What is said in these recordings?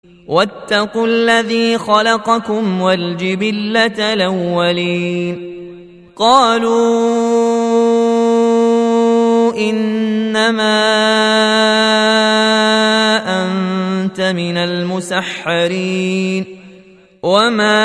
واتقوا الذي خلقكم والجبلة الأولين قالوا إنما أنت من المسحرين وما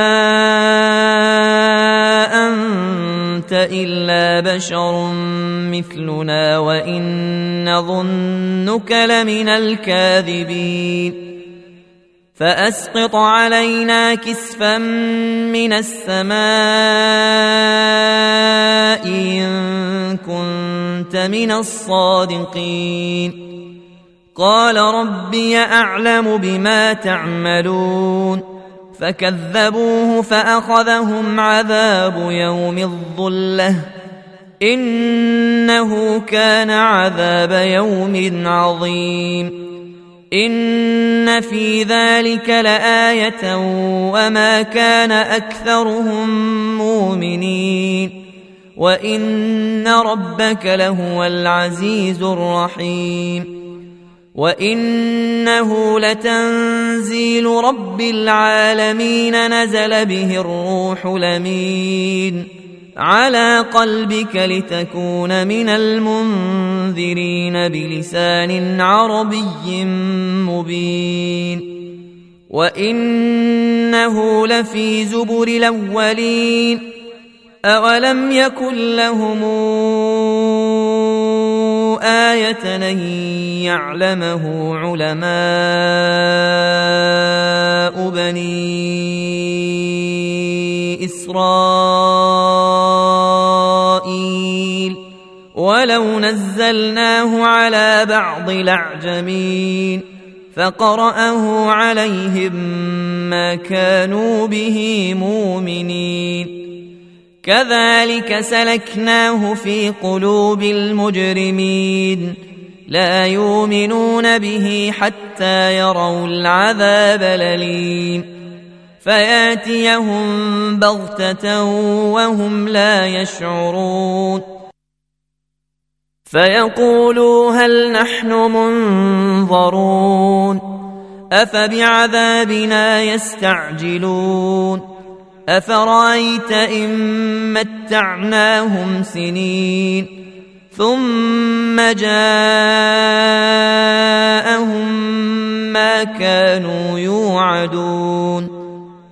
أنت إلا بشر مثلنا وإن نظنك لمن الكاذبين فأسقط علينا كسفا من السماء إن كنت من الصادقين قال ربي أعلم بما تعملون فكذبوه فأخذهم عذاب يوم الظلة إنه كان عذاب يوم عظيم إن في ذلك لآية وما كان أكثرهم مؤمنين وإن ربك لهو العزيز الرحيم وإنه لتنزيل رب العالمين نزل به الروح الأمين على قلبك لتكون من المنذرين بلسان عربي مبين وإنه لفي زبر الأولين أولم يكن لهم آية أن يعلمه علماء بني إسرائيل ولو نزلناه على بعض الأعجمين فقرأه عليهم ما كانوا به مؤمنين كذلك سلكناه في قلوب المجرمين لا يؤمنون به حتى يروا العذاب الأليم فياتيهم بغتة وهم لا يشعرون فيقولوا هل نحن منظرون أفبعذابنا يستعجلون أفرأيت إن متعناهم سنين ثم جاءهم ما كانوا يوعدون